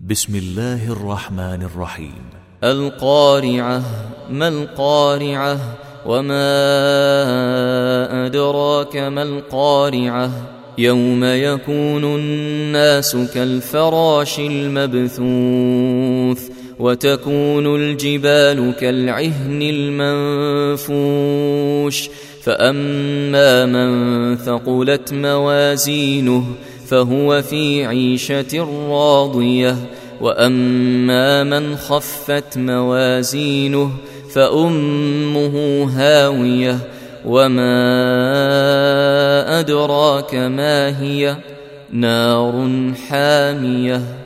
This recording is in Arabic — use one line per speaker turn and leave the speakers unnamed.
بسم الله الرحمن الرحيم.
القارعة. ما القارعة؟ وما أدراك ما القارعة؟ يوم يكون الناس كالفراش المبثوث وتكون الجبال كالعهن المنفوش فأما من ثقلت موازينه فهو في عيشة راضية وأما من خفت موازينه فأمه هاوية وما أدراك ما هي نار حامية.